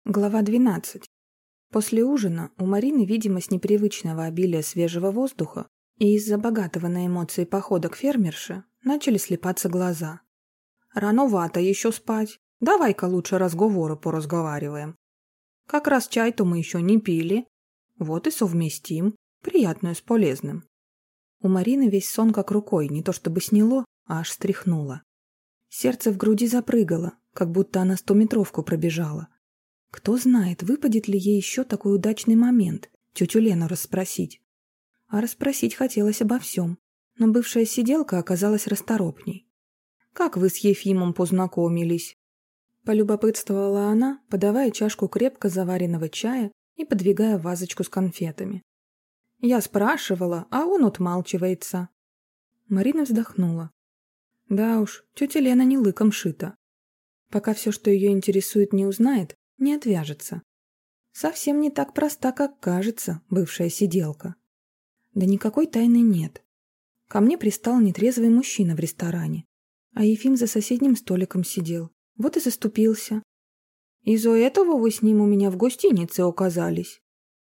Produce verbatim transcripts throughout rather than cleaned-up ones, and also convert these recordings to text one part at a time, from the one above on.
Глава двенадцать. После ужина у Марины, видимо, с непривычного обилия свежего воздуха и из-за богатого на эмоции похода к фермерше, начали слепаться глаза. «Рановато еще спать. Давай-ка лучше разговоры поразговариваем. Как раз чай-то мы еще не пили. Вот и совместим. Приятное с полезным». У Марины весь сон как рукой, не то чтобы сняло, а аж стряхнуло. Сердце в груди запрыгало, как будто она стометровку пробежала. Кто знает, выпадет ли ей еще такой удачный момент тетю Лену расспросить. А расспросить хотелось обо всем, но бывшая сиделка оказалась расторопней. «Как вы с Ефимом познакомились?» Полюбопытствовала она, подавая чашку крепко заваренного чая и подвигая вазочку с конфетами. «Я спрашивала, а он отмалчивается». Марина вздохнула. Да уж, тетя Лена не лыком шита. Пока все, что ее интересует, не узнает, не отвяжется. Совсем не так проста, как кажется, бывшая сиделка. Да никакой тайны нет. Ко мне пристал нетрезвый мужчина в ресторане, а Ефим за соседним столиком сидел. Вот и заступился. Из-за этого вы с ним у меня в гостинице оказались?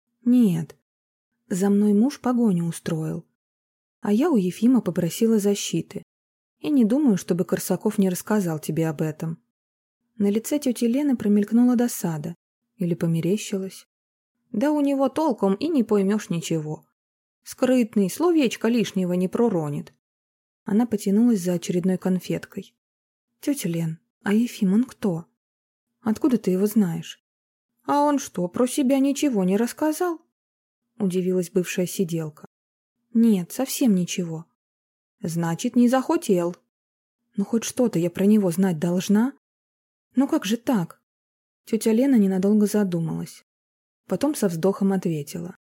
Нет. За мной муж погоню устроил. А я у Ефима попросила защиты. И не думаю, чтобы Корсаков не рассказал тебе об этом. На лице тети Лены промелькнула досада. Или померещилась. Да у него толком и не поймешь ничего. Скрытный, словечко лишнего не проронит. Она потянулась за очередной конфеткой. Тетя Лен, а Ефим он кто? Откуда ты его знаешь? А он что, про себя ничего не рассказал? Удивилась бывшая сиделка. Нет, совсем ничего. Значит, не захотел. Ну хоть что-то я про него знать должна. Ну как же так? Тетя Лена ненадолго задумалась. Потом со вздохом ответила.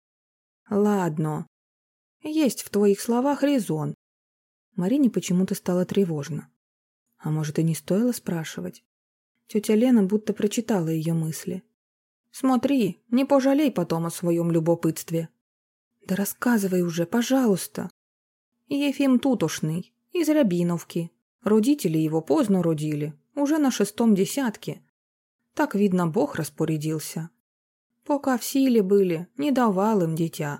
Ладно. Есть в твоих словах резон. Марине почему-то стало тревожно. А может, и не стоило спрашивать? Тетя Лена будто прочитала ее мысли. Смотри, не пожалей потом о своем любопытстве. Да рассказывай уже, пожалуйста. Ефим тутошный, из Рябиновки. Родители его поздно родили, уже на шестом десятке. Так, видно, Бог распорядился. Пока в силе были, не давал им дитя.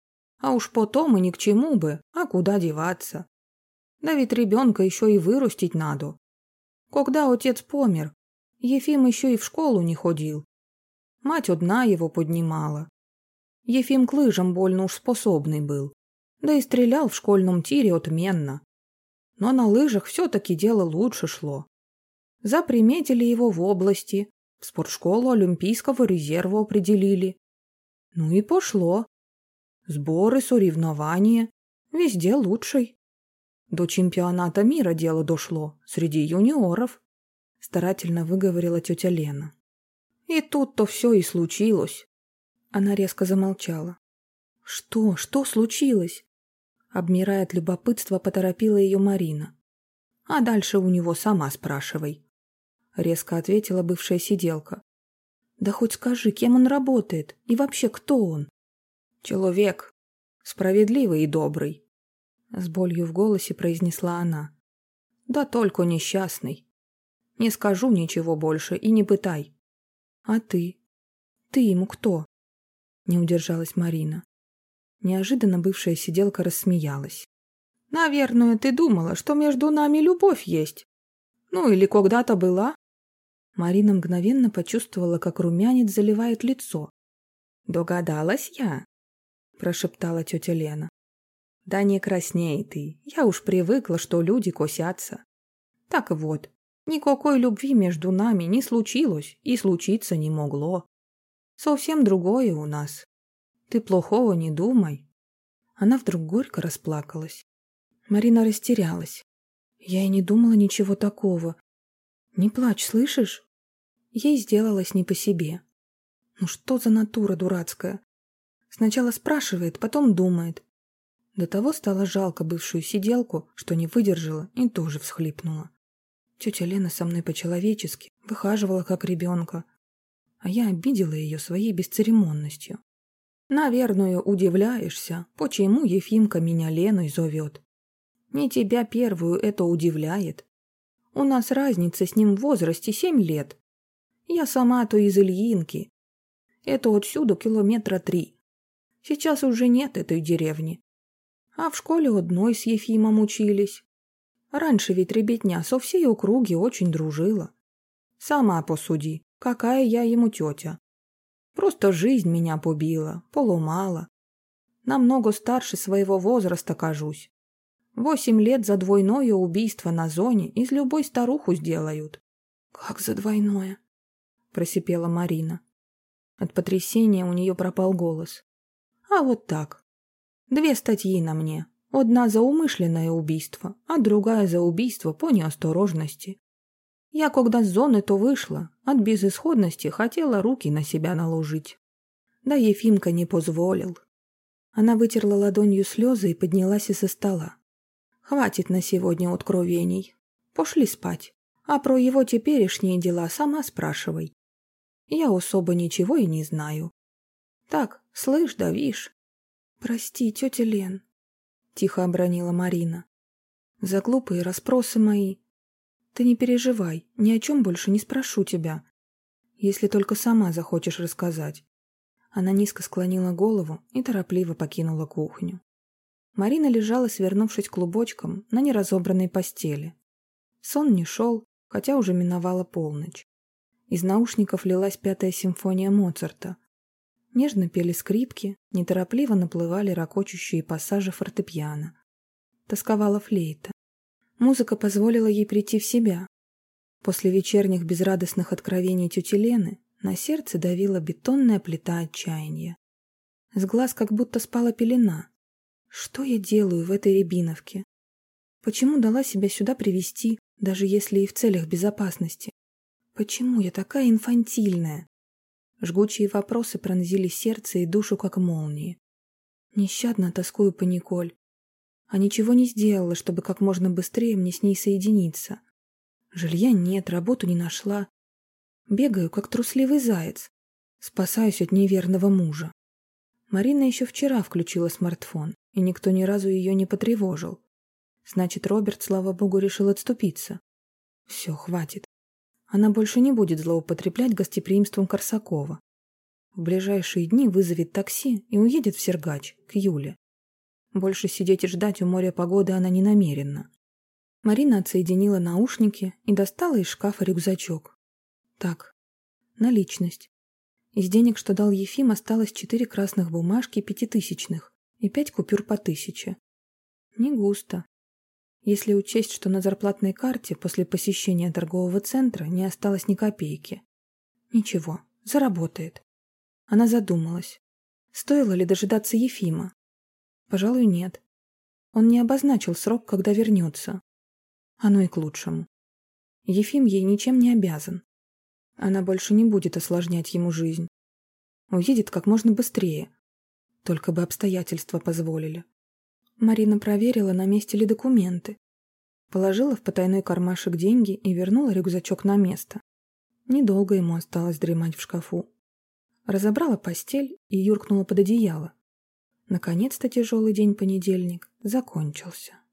А уж потом и ни к чему бы, а куда деваться. Да ведь ребенка еще и вырастить надо. Когда отец помер, Ефим еще и в школу не ходил. Мать одна его поднимала. Ефим к лыжам больно уж способный был. Да и стрелял в школьном тире отменно. Но на лыжах все-таки дело лучше шло. Заприметили его в области, в спортшколу Олимпийского резерва определили. Ну и пошло. Сборы, соревнования, везде лучший. До чемпионата мира дело дошло, среди юниоров, старательно выговорила тетя Лена. И тут-то все и случилось. Она резко замолчала. Что, что случилось? Обмирая от любопытства, поторопила ее Марина. А дальше у него сама спрашивай. Резко ответила бывшая сиделка. Да хоть скажи, кем он работает и вообще кто он? Человек. Справедливый и добрый. С болью в голосе произнесла она. Да только несчастный. Не скажу ничего больше и не пытай. А ты? Ты ему кто? Не удержалась Марина. Неожиданно бывшая сиделка рассмеялась. «Наверное, ты думала, что между нами любовь есть. Ну или когда-то была?» Марина мгновенно почувствовала, как румянец заливает лицо. «Догадалась я», – прошептала тетя Лена. «Да не красней ты, я уж привыкла, что люди косятся. Так вот, никакой любви между нами не случилось и случиться не могло. Совсем другое у нас. Ты плохого не думай». Она вдруг горько расплакалась. Марина растерялась. Я и не думала ничего такого. Не плачь, слышишь? Ей сделалось не по себе. Ну что за натура дурацкая? Сначала спрашивает, потом думает. До того стало жалко бывшую сиделку, что не выдержала и тоже всхлипнула. Тетя Лена со мной по-человечески выхаживала как ребенка, а я обидела ее своей бесцеремонностью. Наверное, удивляешься, почему Ефимка меня Леной зовет. Не тебя первую это удивляет. У нас разница с ним в возрасте семь лет. Я сама-то из Ильинки, Это отсюда километра три. Сейчас уже нет этой деревни. А в школе одной с Ефимом учились. Раньше ведь ребятня со всей округи очень дружила. Сама посуди, какая я ему тетя. Просто жизнь меня побила, поломала. Намного старше своего возраста кажусь. Восемь лет за двойное убийство на зоне из любой старуху сделают. — Как за двойное? — просипела Марина. От потрясения у нее пропал голос. — А вот так. Две статьи на мне. Одна за умышленное убийство, а другая за убийство по неосторожности. Я, когда с зоны то вышла, от безысходности хотела руки на себя наложить. Да Ефимка не позволил. Она вытерла ладонью слезы и поднялась из-за стола. Хватит на сегодня откровений. Пошли спать. А про его теперешние дела сама спрашивай. Я особо ничего и не знаю. Так, слышь, да вишь. Прости, тетя Лен, тихо обронила Марина. За глупые расспросы мои. Ты не переживай, ни о чем больше не спрошу тебя. Если только сама захочешь рассказать. Она низко склонила голову и торопливо покинула кухню. Марина лежала, свернувшись клубочком, на неразобранной постели. Сон не шел, хотя уже миновала полночь. Из наушников лилась пятая симфония Моцарта. Нежно пели скрипки, неторопливо наплывали ракочущие пассажи фортепиано. Тосковала флейта. Музыка позволила ей прийти в себя. После вечерних безрадостных откровений тети Лены на сердце давила бетонная плита отчаяния. С глаз как будто спала пелена. Что я делаю в этой Рябиновке? Почему дала себя сюда привести, даже если и в целях безопасности? Почему я такая инфантильная? Жгучие вопросы пронзили сердце и душу, как молнии. Нещадно тоскую по Николь. А ничего не сделала, чтобы как можно быстрее мне с ней соединиться. Жилья нет, работу не нашла. Бегаю, как трусливый заяц. Спасаюсь от неверного мужа. Марина еще вчера включила смартфон, и никто ни разу ее не потревожил. Значит, Роберт, слава богу, решил отступиться. Все, хватит. Она больше не будет злоупотреблять гостеприимством Корсакова. В ближайшие дни вызовет такси и уедет в Сергач, к Юле. Больше сидеть и ждать у моря погоды она не намерена. Марина отсоединила наушники и достала из шкафа рюкзачок. Так, наличность. Из денег, что дал Ефим, осталось четыре красных бумажки пятитысячных и пять купюр по тысяче. Не густо. Если учесть, что на зарплатной карте после посещения торгового центра не осталось ни копейки. Ничего, заработает. Она задумалась. Стоило ли дожидаться Ефима? Пожалуй, нет. Он не обозначил срок, когда вернется. Оно и к лучшему. Ефим ей ничем не обязан. Она больше не будет осложнять ему жизнь. Уедет как можно быстрее. Только бы обстоятельства позволили. Марина проверила, на месте ли документы. Положила в потайной кармашек деньги и вернула рюкзачок на место. Недолго ему осталось дремать в шкафу. Разобрала постель и юркнула под одеяло. Наконец-то тяжелый день понедельник закончился.